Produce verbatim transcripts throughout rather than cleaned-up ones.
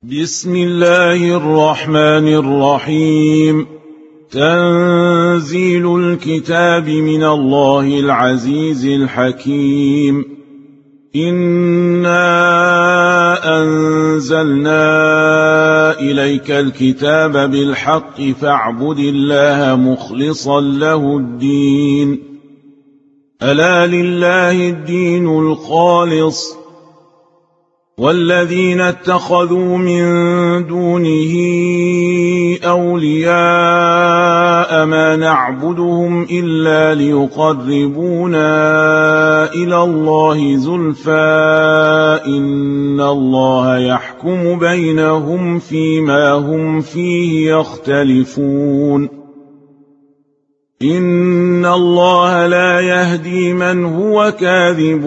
بسم الله الرحمن الرحيم. تنزيل الكتاب من الله العزيز الحكيم. إنا أنزلنا إليك الكتاب بالحق فاعبد الله مخلصا له الدين. ألا لله الدين الخالص، والذين اتخذوا من دونه أولياء ما نعبدهم إلا ليقربونا إلى الله زلفى إن الله يحكم بينهم فيما هم فيه يختلفون. إن الله لا يهدي من هو كاذب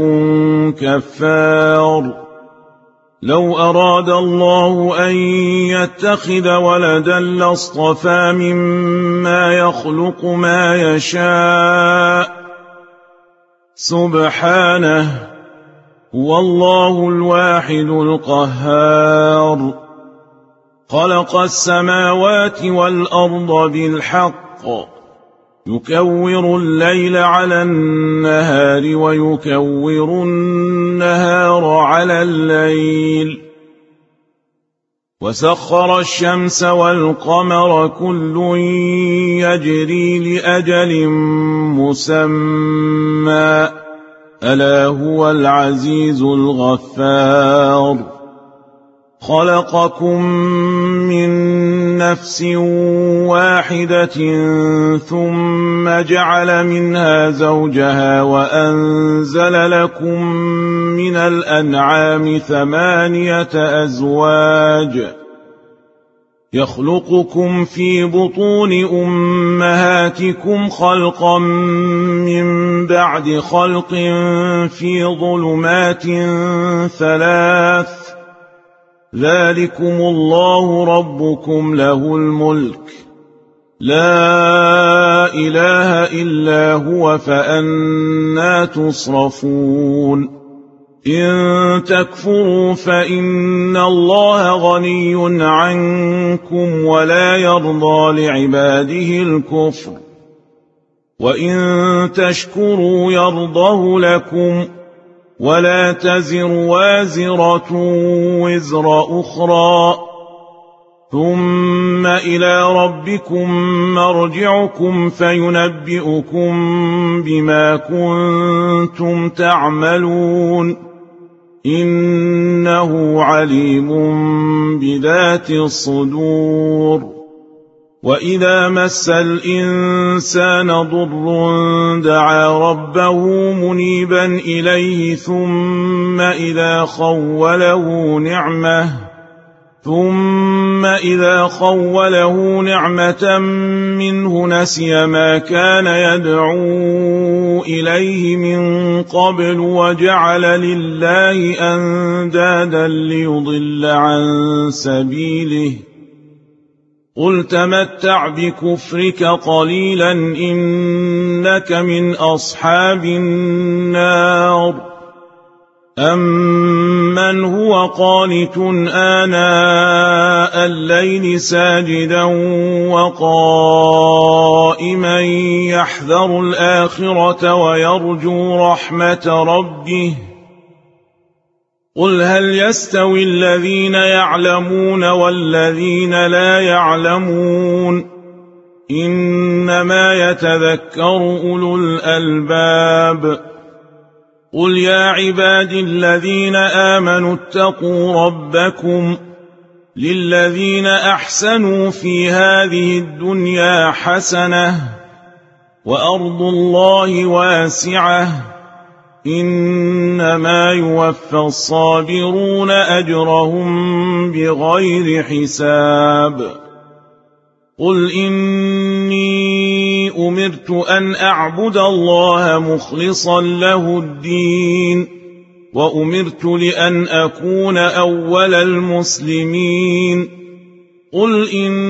كفار. لو أراد الله أن يتخذ ولدا لاصطفى مما يخلق ما يشاء سبحانه، هو الله الواحد القهار. خلق السماوات والأرض بالحق، يكور الليل على النهار ويكور النهار على الليل، وسخر الشمس والقمر كل يجري لأجل مسمى، ألا هو العزيز الغفار. خلقكم من نفس واحدة ثم جعل منها زوجها وأنزل لكم من الأنعام ثمانية أزواج، يخلقكم في بطون أمهاتكم خلقا من بعد خلق في ظلمات ثلاث، ذلكم الله ربكم له الملك، لا إله إلا هو فأنى تصرفون. إن تكفروا فإن الله غني عنكم ولا يرضى لعباده الكفر، وإن تشكروا يرضه لكم، ولا تزر وازرة وزر أخرى، ثم إلى ربكم مرجعكم فينبئكم بما كنتم تعملون، إنه عليم بذات الصدور. وإذا مس الإنسان ضر دعا ربه منيبا إليه ثم إذا خوله نعمة ثم إذا خوله نعمة منه نسي ما كان يدعو إليه من قبل وجعل لله أندادا ليضل عن سبيله. قل تمتع بكفرك قليلا إنك من أصحاب النار. أمن هو قانت آناء الليل ساجدا وقائما يحذر الآخرة ويرجو رحمة ربه، قل هل يستوي الذين يعلمون والذين لا يعلمون، إنما يتذكر أولو الألباب. قل يا عباد الذين آمنوا اتقوا ربكم، للذين أحسنوا في هذه الدنيا حسنة، وأرض الله واسعة، إنما يوفى الصابرون أجرهم بغير حساب. قل إني أمرت أن أعبد الله مخلصا له الدين، وأمرت لأن أكون أول المسلمين. قل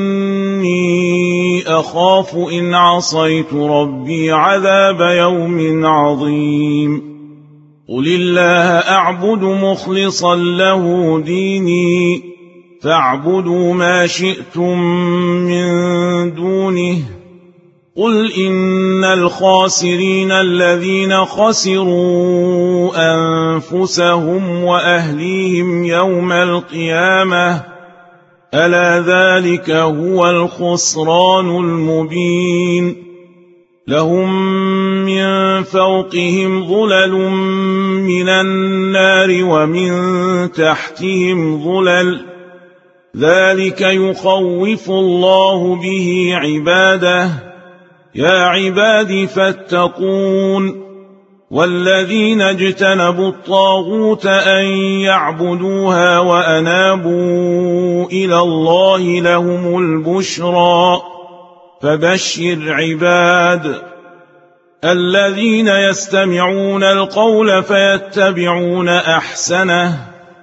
إني أخاف إن عصيت ربي عذاب يوم عظيم. قل الله أعبد مخلصا له ديني، فاعبدوا ما شئتم من دونه قل إن الخاسرين الذين خسروا أنفسهم وأهليهم يوم القيامة ألا ذلك هو الخسران المبين لهم من فوقهم ظلل من النار ومن تحتهم ظلل ذلك يخوف الله به عباده يا عباد فاتقون والذين اجتنبوا الطاغوت أن يعبدوها وأنابوا إلى الله لهم البشرى فبشر عباد الذين يستمعون القول فيتبعون أحسنه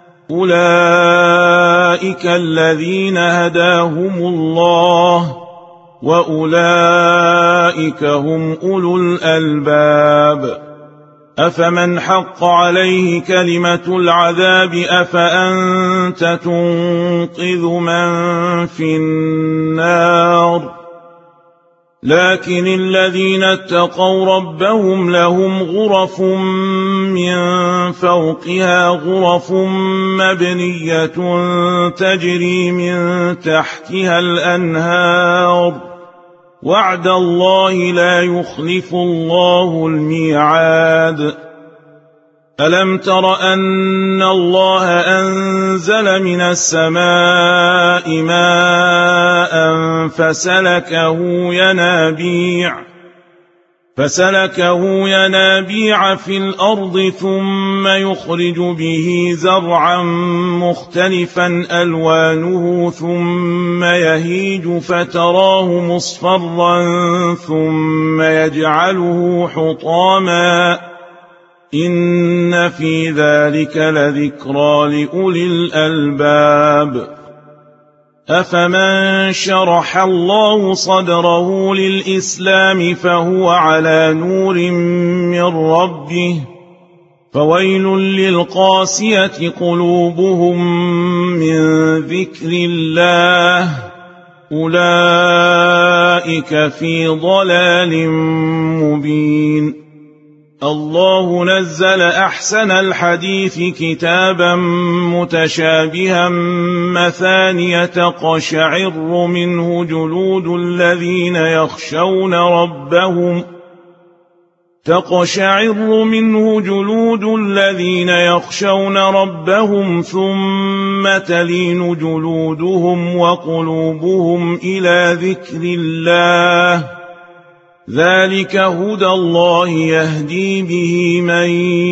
أولئك الذين هداهم الله وأولئك هم أولو الألباب أفمن حق عليه كلمة العذاب أفأنت تنقذ من في النار لكن الذين اتقوا ربهم لهم غرف من فوقها غرف مبنية تجري من تحتها الأنهار وعد الله لا يخلف الله الميعاد ألم تر أن الله أنزل من السماء ماء فسلكه ينابيع فسلكه ينابيع في الأرض ثم يخرج به زرعا مختلفا ألوانه ثم يهيج فتراه مصفرا ثم يجعله حطاما إن في ذلك لذكرى لأولي الألباب أفمن شرح الله صدره للإسلام فهو على نور من ربه فويل للقاسية قلوبهم من ذكر الله أولئك في ضلال مبين الله نزل أحسن الحديث كتابا متشابها مثانية تقشعر منه جلود الذين يخشون ربهم تقشعر منه جلود الذين يخشون ربهم ثم تلين جلودهم وقلوبهم إلى ذكر الله ذلك هدى الله يهدي به من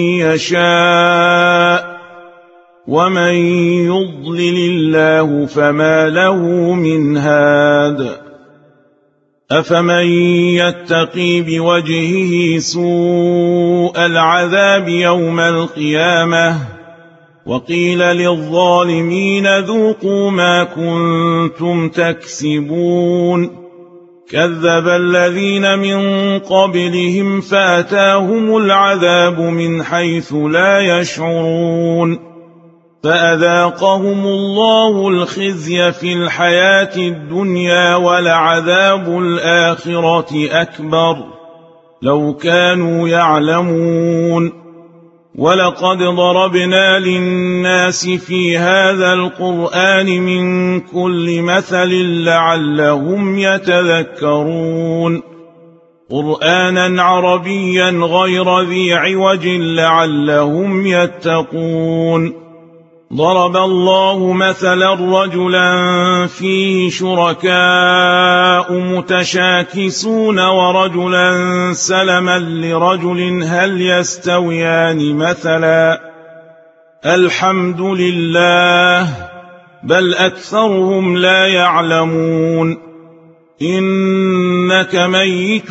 يشاء ومن يضلل الله فما له من هاد أفمن يتقي بوجهه سوء العذاب يوم القيامة وقيل للظالمين ذوقوا ما كنتم تكسبون كذب الذين من قبلهم فأتاهم العذاب من حيث لا يشعرون فأذاقهم الله الخزي في الحياة الدنيا ولعذاب الآخرة أكبر لو كانوا يعلمون ولقد ضربنا للناس في هذا القرآن من كل مثل لعلهم يتذكرون قرآنا عربيا غير ذي عوج لعلهم يتقون ضرب الله مثلا رجلا فيه شركاء متشاكسون ورجلا سلما لرجل هل يستويان مثلا الحمد لله بل أكثرهم لا يعلمون إنك ميت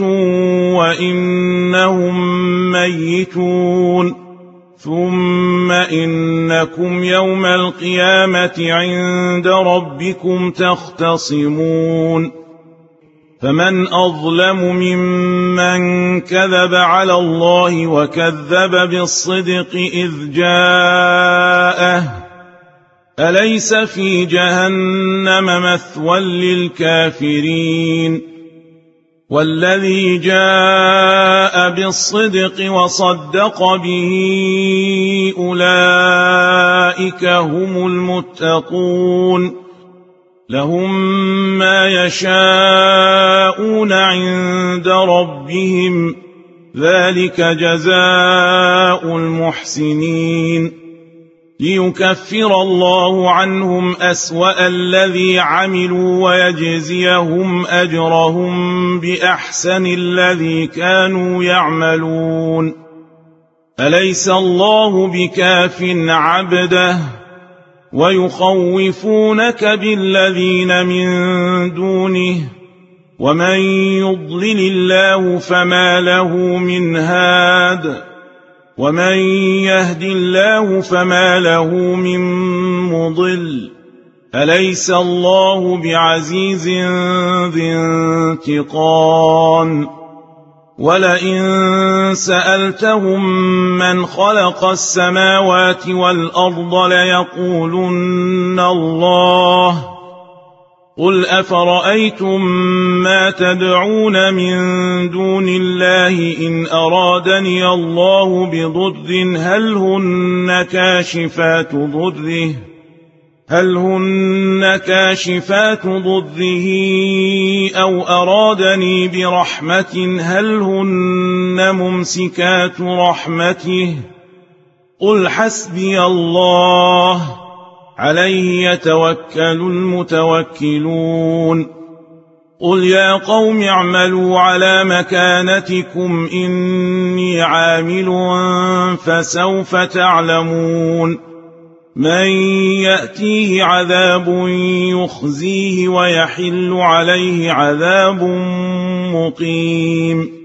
وإنهم ميتون ثم إنكم يوم القيامة عند ربكم تختصمون فمن أظلم ممن كذب على الله وكذب بالصدق إذ جاءه أليس في جهنم مثوى للكافرين والذي جاء بالصدق وصدق به أولئك هم المتقون لهم ما يشاءون عند ربهم ذلك جزاء المحسنين ليكفر الله عنهم أسوأ الذي عملوا ويجزيهم أجرهم بأحسن الذي كانوا يعملون أليس الله بكاف عبده ويخوفونك بالذين من دونه ومن يضلل الله فما له من هاد ومن يهد الله فما له من مضل أليس الله بعزيز ذي انتقام ولئن سألتهم من خلق السماوات والأرض ليقولن الله قل أفرأيتم ما تدعون من دون الله إن أرادني الله بضر هل هن كاشفات ضره هل هن كاشفات ضره أو أرادني برحمة هل هن ممسكات رحمته قل حسبي الله عليه يتوكل المتوكلون قل يا قوم اعملوا على مكانتكم إني عامل فسوف تعلمون من يأتيه عذاب يخزيه ويحل عليه عذاب مقيم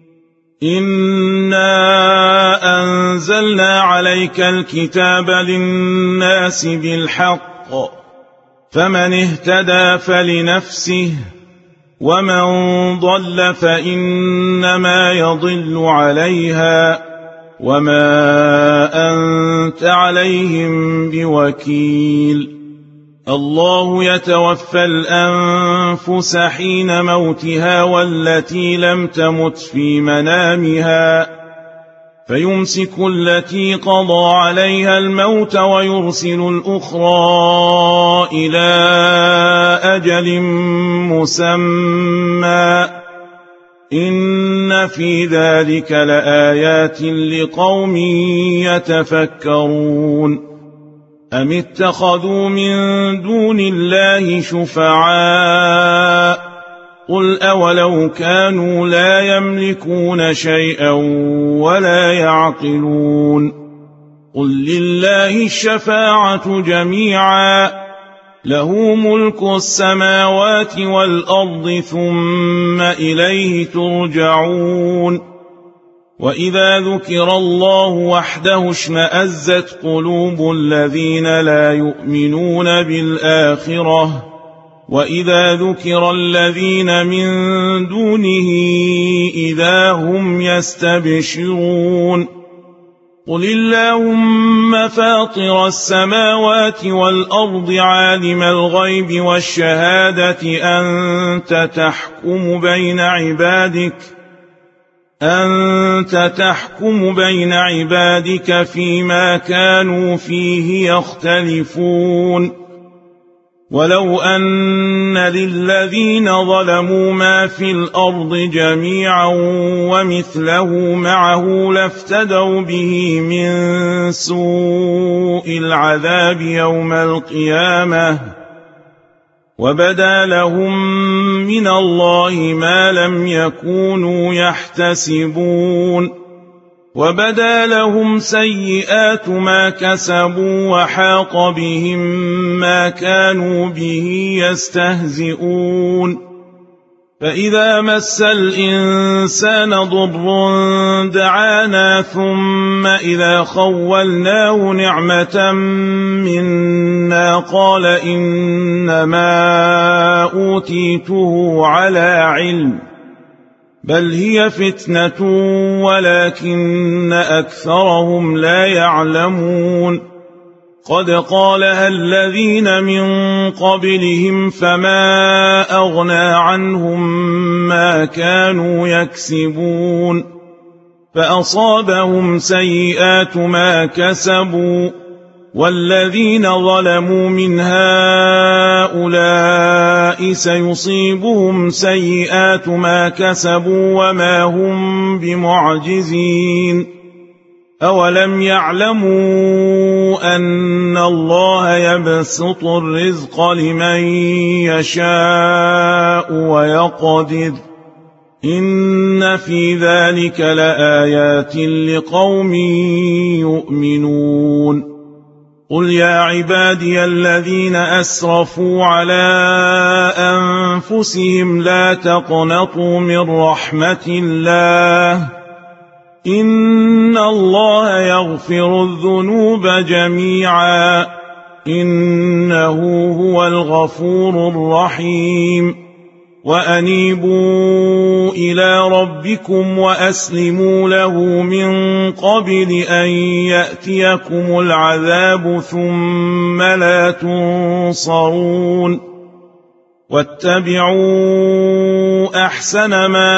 إنا أنزلنا عليك الكتاب للناس بالحق فمن اهتدى فلنفسه ومن ضل فإنما يضل عليها وما أنت عليهم بوكيل الله يتوفى الأنفس حين موتها والتي لم تمت في منامها فيمسك التي قضى عليها الموت ويرسل الأخرى إلى أجل مسمى إن في ذلك لآيات لقوم يتفكرون أم اتخذوا من دون الله شفعاء قل أولو كانوا لا يملكون شيئا ولا يعقلون قل لله الشفاعة جميعا له ملك السماوات والأرض ثم إليه ترجعون وإذا ذكر الله وحده اشمأزت قلوب الذين لا يؤمنون بالآخرة وإذا ذكر الذين من دونه إذا هم يستبشرون قل اللهم فاطر السماوات والأرض عالم الغيب والشهادة أنت تحكم بين عبادك أنت تحكم بين عبادك فيما كانوا فيه يختلفون ولو أن للذين ظلموا ما في الأرض جميعا ومثله معه لافتدوا به من سوء العذاب يوم القيامة وبدا لهم من الله ما لم يكونوا يحتسبون وبدا لهم سيئات ما كسبوا وحاق بهم ما كانوا به يستهزئون فإذا مس الإنسان ضر دعانا ثم إذا خولناه نعمة منا قال إنما أوتيته على علم بل هي فتنة ولكن أكثرهم لا يعلمون قد قالها الذين من قبلهم فما أغنى عنهم ما كانوا يكسبون فأصابهم سيئات ما كسبوا والذين ظلموا من هؤلاء سيصيبهم سيئات ما كسبوا وما هم بمعجزين أولم يعلموا أن الله يبسط الرزق لمن يشاء ويقدر إن في ذلك لآيات لقوم يؤمنون قل يا عبادي الذين أسرفوا على أنفسهم لا تقنطوا من رحمة الله إن الله يغفر الذنوب جميعا إنه هو الغفور الرحيم وأنيبوا إلى ربكم وأسلموا له من قبل أن يأتيكم العذاب ثم لا تنصرون واتبعوا أحسن ما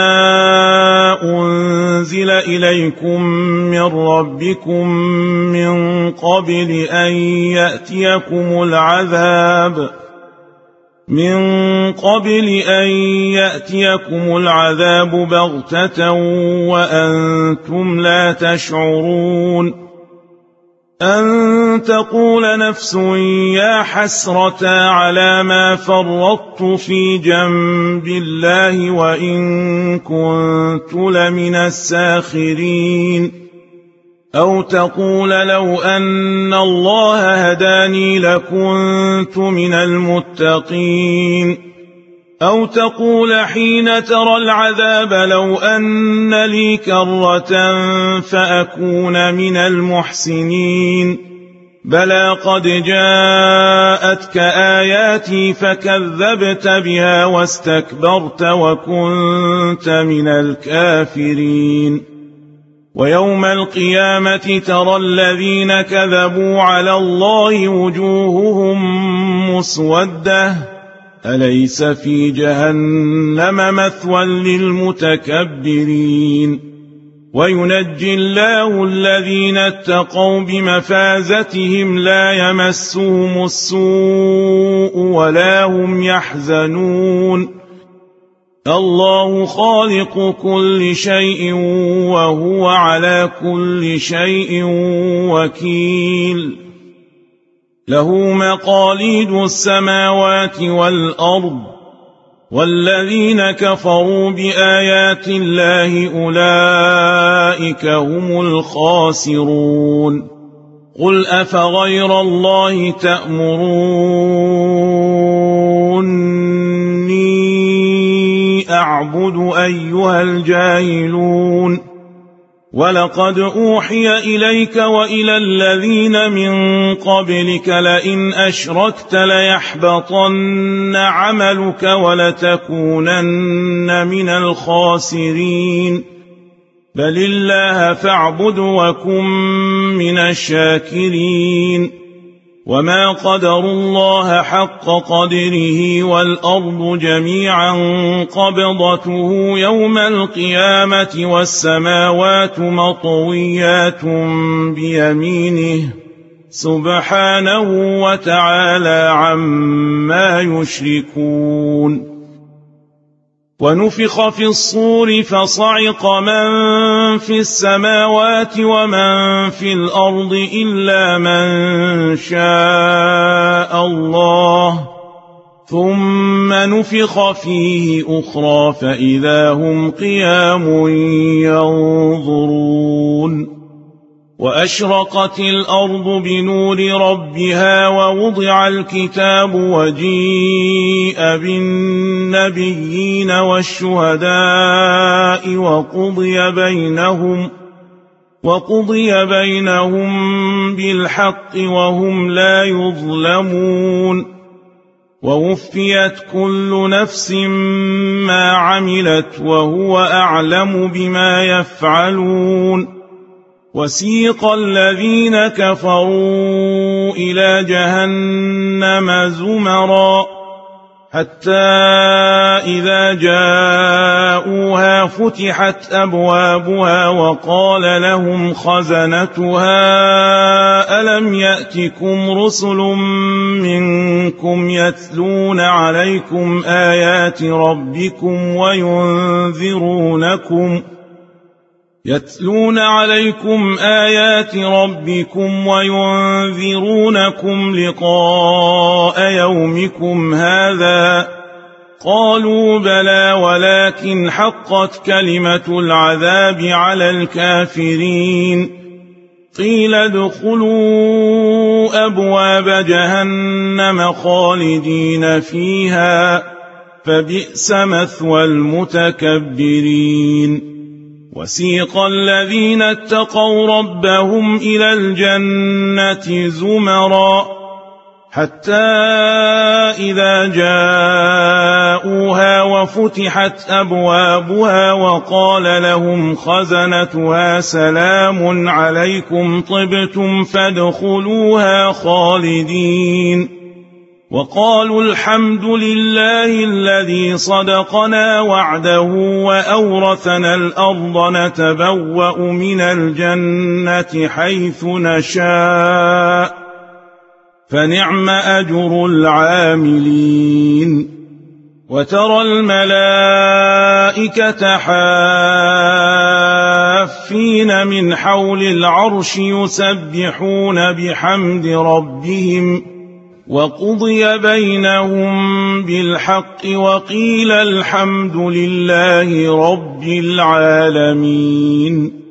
أنزل إليكم من ربكم من قبل أن يأتيكم العذاب من قبل أن يأتيكم العذاب بغتة وأنتم لا تشعرون أن تقول نفس يا حسرة على ما فرطت في جنب الله وإن كنت لمن الساخرين أو تقول لو أن الله هداني لكنت من المتقين أو تقول حين ترى العذاب لو أن لي كرة فأكون من المحسنين بلى قد جاءتك آياتي فكذبت بها واستكبرت وكنت من الكافرين ويوم القيامة ترى الذين كذبوا على الله وجوههم مسودة أليس في جهنم مثوى للمتكبرين وينجي الله الذين اتقوا بمفازتهم لا يمسهم السوء ولا هم يحزنون الله خالق كل شيء وهو على كل شيء وكيل له مقاليد السماوات والأرض والذين كفروا بآيات الله أولئك هم الخاسرون قل أفغير الله تأمروني أعبد أيها الجاهلون ولقد أوحي إليك وإلى الذين من قبلك لئن أشركت ليحبطن عملك ولتكونن من الخاسرين بل الله فاعبد وكن من الشاكرين وما قدروا الله حق قدره والأرض جميعا قبضته يوم القيامة والسماوات مطويات بيمينه سبحانه وتعالى عما يشركون ونفخ في الصور فصعق من في السماوات ومن في الأرض إلا من شاء الله ثم نفخ فيه أخرى فإذا هم قيام ينظرون وأشرقت الأرض بنور ربها ووضع الكتاب وجيء بالنبيين والشهداء وقضي بينهم وقضي بينهم بالحق وهم لا يظلمون ووفيت كل نفس ما عملت وهو أعلم بما يفعلون وسيق الذين كفروا إلى جهنم زمرا حتى إذا جاءوها فتحت أبوابها وقال لهم خزنتها ألم يأتكم رسل منكم يتلون عليكم آيات ربكم وينذرونكم يتلون عليكم آيات ربكم وينذرونكم لقاء يومكم هذا قالوا بلى ولكن حقت كلمة العذاب على الكافرين قيل ادخلوا أبواب جهنم خالدين فيها فبئس مثوى المتكبرين وسيق الذين اتقوا ربهم إلى الجنة زمرا حتى إذا جاءوها وفتحت أبوابها وقال لهم خزنتها سلام عليكم طبتم فادخلوها خالدين وقالوا الحمد لله الذي صدقنا وعده وأورثنا الأرض نتبوأ من الجنة حيث نشاء فنعم أجر العاملين وترى الملائكة حافين من حول العرش يسبحون بحمد ربهم وقضي بينهم بالحق وقيل الحمد لله رب العالمين.